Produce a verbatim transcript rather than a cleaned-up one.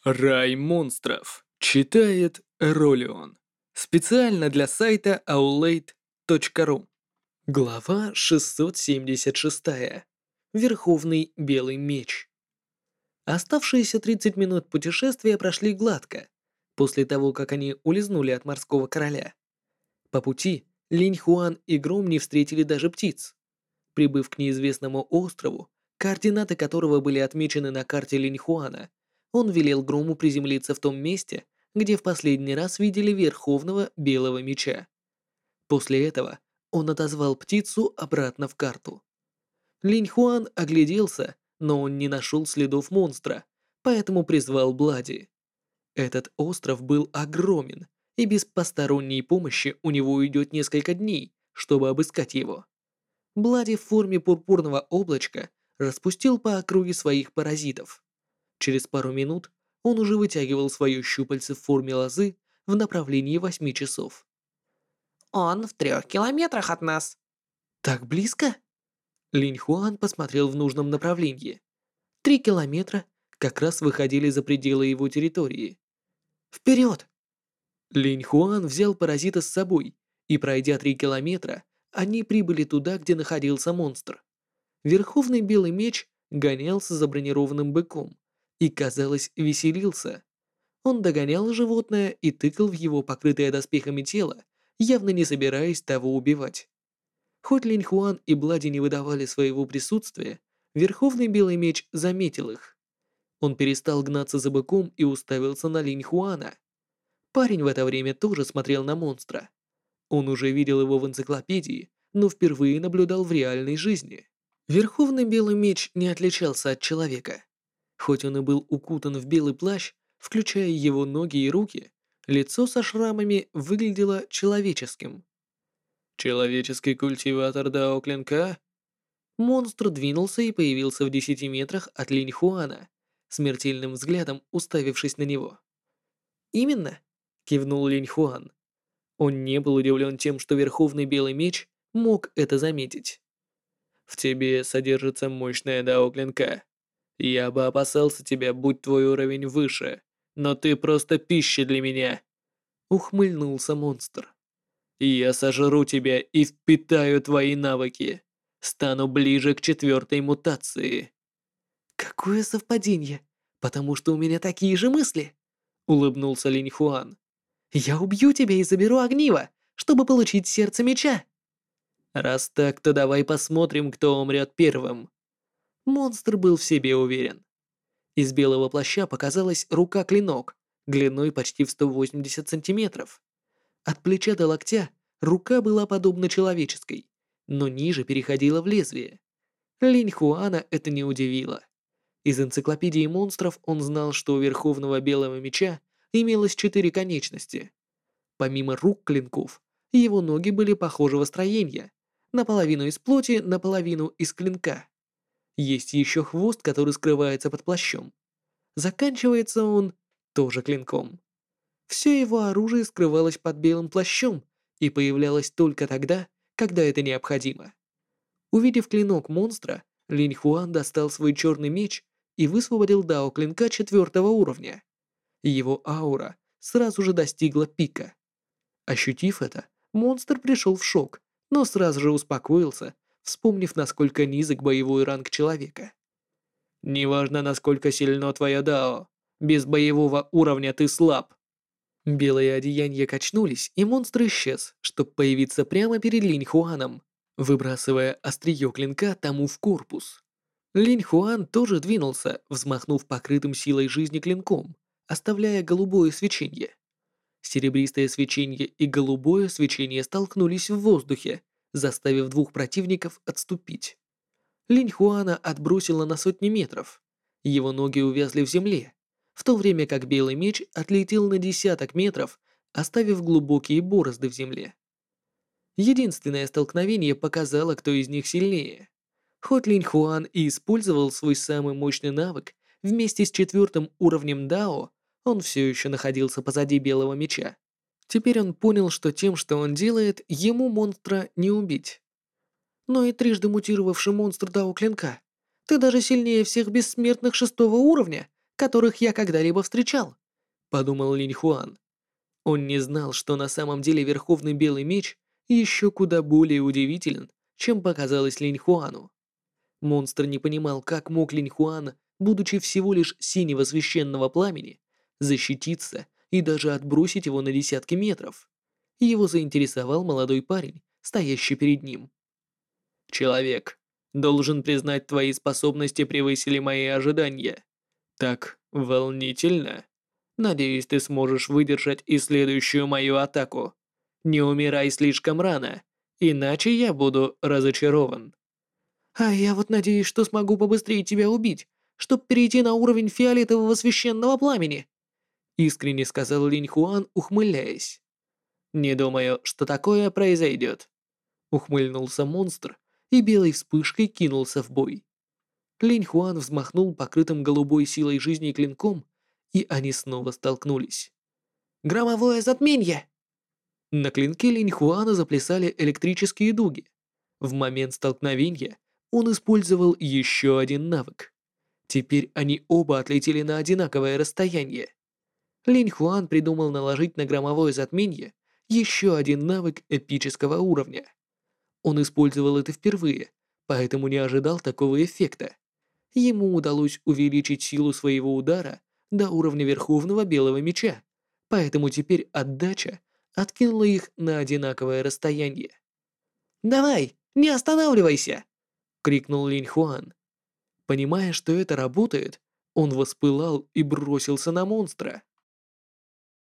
Рай монстров. Читает Ролион. Специально для сайта аулейт точка ру. Глава шестьсот семьдесят шесть. Верховный Белый Меч. Оставшиеся тридцать минут путешествия прошли гладко, после того, как они улизнули от морского короля. По пути Линь Хуан и Гром не встретили даже птиц. Прибыв к неизвестному острову, координаты которого были отмечены на карте Линь Хуана, он велел Грому приземлиться в том месте, где в последний раз видели Верховного Белого Меча. После этого он отозвал птицу обратно в карту. Линь Хуан огляделся, но он не нашел следов монстра, поэтому призвал Блади. Этот остров был огромен, и без посторонней помощи у него уйдет несколько дней, чтобы обыскать его. Блади в форме пурпурного облачка распустил по округе своих паразитов. Через пару минут он уже вытягивал свое щупальце в форме лозы в направлении восьми часов. Он в трех километрах от нас. «Так близко?» Линь Хуан посмотрел в нужном направлении. Три километра как раз выходили за пределы его территории. «Вперед!» Линь Хуан взял паразита с собой, и, пройдя три километра, они прибыли туда, где находился монстр. Верховный Белый Меч гонялся за бронированным быком и, казалось, веселился. Он догонял животное и тыкал в его покрытое доспехами тело, явно не собираясь того убивать. Хоть Линь Хуан и Блади не выдавали своего присутствия, Верховный Белый Меч заметил их. Он перестал гнаться за быком и уставился на Линь Хуана. Парень в это время тоже смотрел на монстра. Он уже видел его в энциклопедии, но впервые наблюдал в реальной жизни. Верховный Белый Меч не отличался от человека. Хоть он и был укутан в белый плащ, включая его ноги и руки, лицо со шрамами выглядело человеческим. «Человеческий культиватор Дао Клинка?» Монстр двинулся и появился в десяти метрах от Линь Хуана, смертельным взглядом уставившись на него. «Именно», — кивнул Линь Хуан. Он не был удивлен тем, что Верховный Белый Меч мог это заметить. «В тебе содержится мощная Дао Клинка. Я бы опасался тебя, будь твой уровень выше, но ты просто пища для меня», — ухмыльнулся монстр. «Я сожру тебя и впитаю твои навыки. Стану ближе к четвертой мутации». «Какое совпадение, потому что у меня такие же мысли», — улыбнулся Линь Хуан. «Я убью тебя и заберу огниво, чтобы получить сердце меча». «Раз так, то давай посмотрим, кто умрет первым». Монстр был в себе уверен. Из белого плаща показалась рука-клинок, длиной почти в сто восемьдесят сантиметров. От плеча до локтя рука была подобна человеческой, но ниже переходила в лезвие. Линь Хуана это не удивило. Из энциклопедии монстров он знал, что у Верховного Белого Меча имелось четыре конечности. Помимо рук-клинков, его ноги были похожего строения, наполовину из плоти, наполовину из клинка. Есть еще хвост, который скрывается под плащом. Заканчивается он тоже клинком. Все его оружие скрывалось под белым плащом и появлялось только тогда, когда это необходимо. Увидев клинок монстра, Линь Хуан достал свой черный меч и высвободил дао клинка четвертого уровня. Его аура сразу же достигла пика. Ощутив это, монстр пришел в шок, но сразу же успокоился, вспомнив, насколько низок боевой ранг человека. «Неважно, насколько сильно твое дао, без боевого уровня ты слаб». Белые одеяния качнулись, и монстр исчез, чтобы появиться прямо перед Линь Хуаном, выбрасывая острие клинка тому в корпус. Линь Хуан тоже двинулся, взмахнув покрытым силой жизни клинком, оставляя голубое свечение. Серебристое свечение и голубое свечение столкнулись в воздухе, заставив двух противников отступить. Линь Хуана отбросило на сотни метров. Его ноги увязли в земле, в то время как белый меч отлетел на десяток метров, оставив глубокие борозды в земле. Единственное столкновение показало, кто из них сильнее. Хоть Линь Хуан и использовал свой самый мощный навык вместе с четвертым уровнем Дао, он все еще находился позади белого меча. Теперь он понял, что тем, что он делает, ему монстра не убить. Но и трижды мутировавший монстр Дао Клинка, ты даже сильнее всех бессмертных шестого уровня, которых я когда-либо встречал», — подумал Линь Хуан. Он не знал, что на самом деле Верховный Белый Меч еще куда более удивителен, чем показалось Линь Хуану. Монстр не понимал, как мог Линь Хуан, будучи всего лишь синего священного пламени, защититься и даже отбросить его на десятки метров. Его заинтересовал молодой парень, стоящий перед ним. «Человек, должен признать, твои способности превысили мои ожидания. Так волнительно. Надеюсь, ты сможешь выдержать и следующую мою атаку. Не умирай слишком рано, иначе я буду разочарован». «А я вот надеюсь, что смогу побыстрее тебя убить, чтобы перейти на уровень фиолетового священного пламени», искренне сказал Линь Хуан, ухмыляясь. «Не думаю, что такое произойдет», ухмыльнулся монстр и белой вспышкой кинулся в бой. Линь Хуан взмахнул покрытым голубой силой жизни клинком, и они снова столкнулись. «Громовое затмение!» На клинке Линь Хуана заплясали электрические дуги. В момент столкновения он использовал еще один навык. Теперь они оба отлетели на одинаковое расстояние. Линь Хуан придумал наложить на громовое затмение еще один навык эпического уровня. Он использовал это впервые, поэтому не ожидал такого эффекта. Ему удалось увеличить силу своего удара до уровня Верховного Белого Меча, поэтому теперь отдача откинула их на одинаковое расстояние. «Давай, не останавливайся!» — крикнул Линь Хуан. Понимая, что это работает, он воспылал и бросился на монстра.